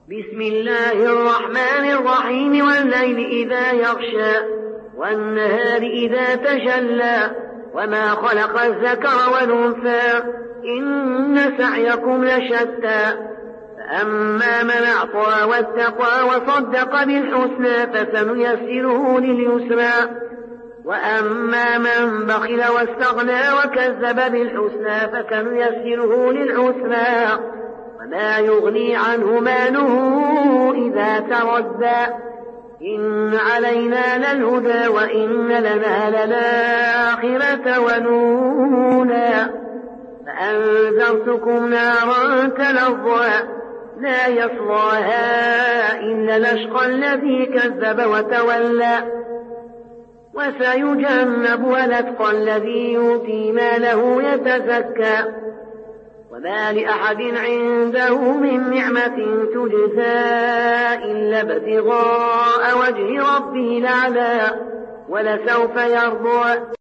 بسم الله الرحمن الرحيم والليل إذا يغشى والنهار إذا تجلى وما خلق الذكر والأنثى إن سعيكم لشتى فأما من أعطى واتقى وصدق بالحسنى فسنيسره لليسرى وأما من بخل واستغنى وكذب بالحسنى فسنيسره للعسرى وما يغني عنه ماله إذا تردى إن علينا للهدى وإن لنا للآخرة ونولا فأنذرتكم نارا تلظى لا يصلاها إلا الأشقى الذي كذب وتولى وسيجنبها الأتقى الذي يؤتي ماله يتزكى وما لأحد عنده من نعمة تجزى إلا ابتغاء وجه ربه الأعلى ولسوف يرضى